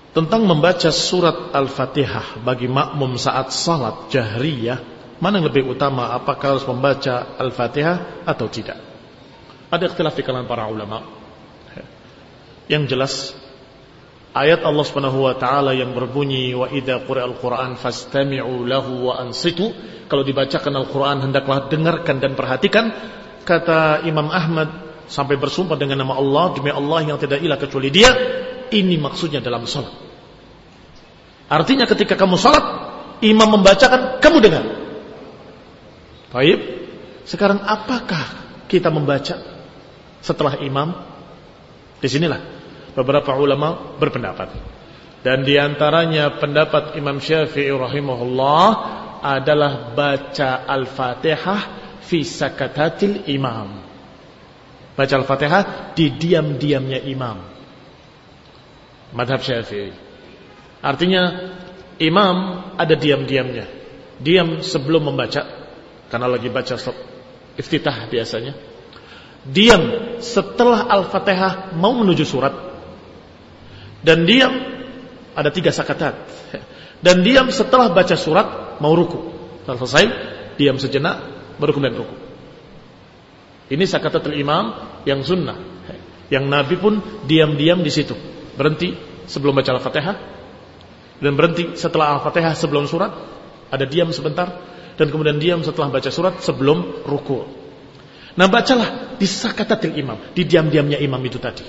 tentang membaca surat Al-Fatihah bagi makmum saat salat jahriyah, mana yang lebih utama, apakah harus membaca Al-Fatihah atau tidak? Ada ikhtilaf di kalangan para ulama. Yang jelas ayat Allah Subhanahu wa taala yang berbunyi wa idza quri'al Qur'an fastami'u lahu wa ansitu, kalau dibacakan Al-Qur'an hendaklah dengarkan dan perhatikan. Kata Imam Ahmad sampai bersumpah dengan nama Allah, demi Allah yang tidak ilah kecuali Dia, ini maksudnya dalam salat. Artinya ketika kamu salat, imam membacakan, kamu dengar. Baik. Sekarang apakah kita membaca setelah imam? Disinilah beberapa ulama berpendapat. Dan diantaranya pendapat Imam Syafi'i rahimahullah adalah baca Al-Fatihah fi sakatatil imam. Baca Al-Fatihah di diam-diamnya imam. Madhab Syafi'i. Artinya imam ada diam-diamnya. Diam sebelum membaca, karena lagi baca iftitah biasanya. Diam setelah Al-Fatihah mau menuju surat. Dan diam, ada 3 sakatat. Dan diam setelah baca surat mau ruku. Setelah selesai, diam sejenak, baru kemudian ruku. Ini sakatatul imam yang sunnah. Yang Nabi pun diam-diam di situ. Berhenti sebelum baca Al-Fatihah, dan berhenti setelah Al-Fatihah sebelum surat, ada diam sebentar, dan kemudian diam setelah baca surat sebelum ruku. Nah, bacalah di sakatatil imam, di diam-diamnya imam itu tadi.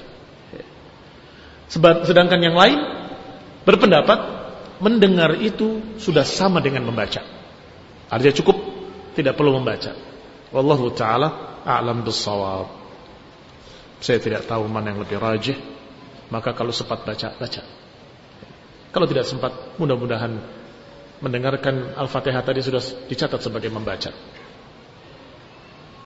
Sedangkan yang lain berpendapat mendengar itu sudah sama dengan membaca. Artinya cukup, tidak perlu membaca. Wallahu ta'ala a'lam bis-shawab. Saya tidak tahu mana yang lebih rajih. Maka kalau sempat baca, baca. Kalau tidak sempat, mudah-mudahan mendengarkan Al-Fatihah tadi sudah dicatat sebagai membaca.